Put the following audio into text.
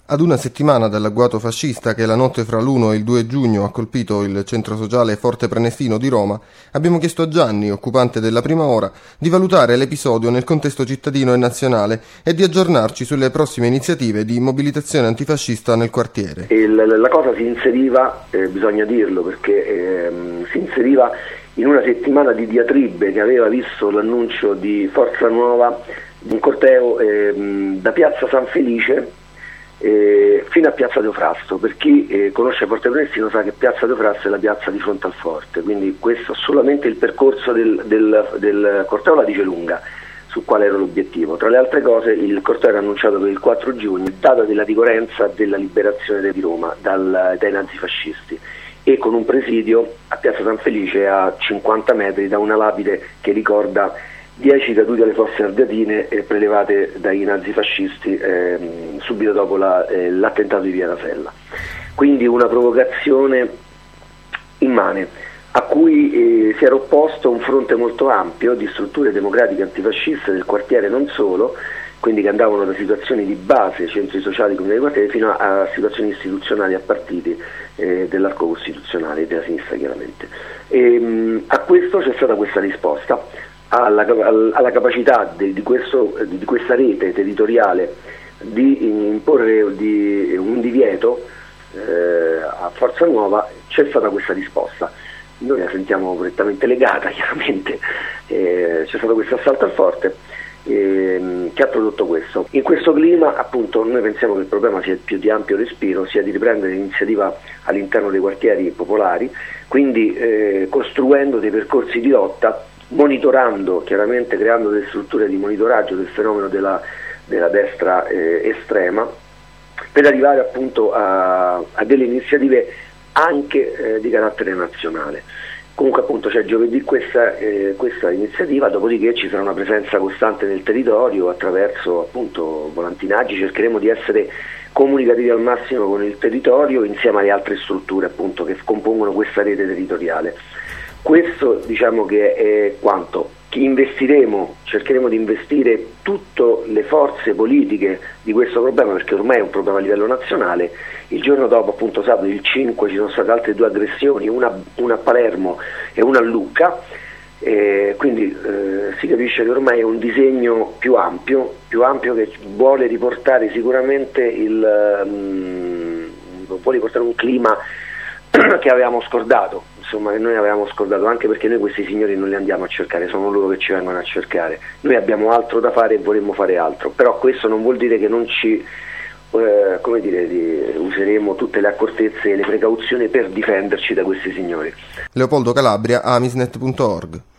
Ad una settimana dall'agguato fascista che la notte fra l'1 e il 2 giugno ha colpito il centro sociale Forte Prenestino di Roma, abbiamo chiesto a Gianni, occupante della Prima Ora, di valutare l'episodio nel contesto cittadino e nazionale e di aggiornarci sulle prossime iniziative di mobilitazione antifascista nel quartiere. La cosa si inseriva, bisogna dirlo, perché si inseriva in una settimana di diatribe che aveva visto l'annuncio di Forza Nuova, un corteo da Piazza San Felice fino a Piazza Teofrasto. Per chi conosce Forte Prenestino sa che Piazza Teofrasto è la piazza di fronte al forte, quindi questo solamente il percorso del corteo la dice lunga su quale era l'obiettivo. Tra le altre cose il corteo era annunciato per il 4 giugno, data della ricorrenza della liberazione di Roma dai nazifascisti, e con un presidio a Piazza San Felice a 50 metri da una lapide che ricorda 10 caduti alle fosse ardeatine prelevate dai nazifascisti subito dopo l'attentato di Via Rasella. Quindi una provocazione immane a cui si era opposto un fronte molto ampio di strutture democratiche antifasciste del quartiere, non solo, quindi che andavano da situazioni di base, centri sociali, comunità di quartiere, fino a situazioni istituzionali, a partiti dell'arco costituzionale, della sinistra chiaramente. A questo c'è stata questa risposta alla capacità di questa rete territoriale di imporre un divieto a Forza Nuova. C'è stata questa risposta, noi la sentiamo correttamente legata, chiaramente. C'è stato questo assalto al forte che ha prodotto questo. In questo clima, appunto, noi pensiamo che il problema sia più di ampio respiro, sia di riprendere l'iniziativa all'interno dei quartieri popolari, quindi costruendo dei percorsi di lotta, monitorando, chiaramente creando delle strutture di monitoraggio del fenomeno della destra estrema, per arrivare appunto a delle iniziative anche di carattere nazionale. Comunque appunto c'è giovedì questa iniziativa, dopodiché ci sarà una presenza costante nel territorio attraverso appunto volantinaggi. Cercheremo di essere comunicativi al massimo con il territorio insieme alle altre strutture appunto che compongono questa rete territoriale. Questo diciamo che è quanto. Cercheremo di investire tutte le forze politiche di questo problema, perché ormai è un problema a livello nazionale. Il giorno dopo, appunto sabato il 5, ci sono state altre 2 aggressioni, una a Palermo e una a Lucca, quindi si capisce che ormai è un disegno più ampio che vuole riportare sicuramente un clima che avevamo scordato, insomma, che noi avevamo scordato, anche perché noi questi signori non li andiamo a cercare, sono loro che ci vengono a cercare. Noi abbiamo altro da fare e vorremmo fare altro, però questo non vuol dire che non ci useremo tutte le accortezze e le precauzioni per difenderci da questi signori. Leopoldo Calabria, amisnet.org.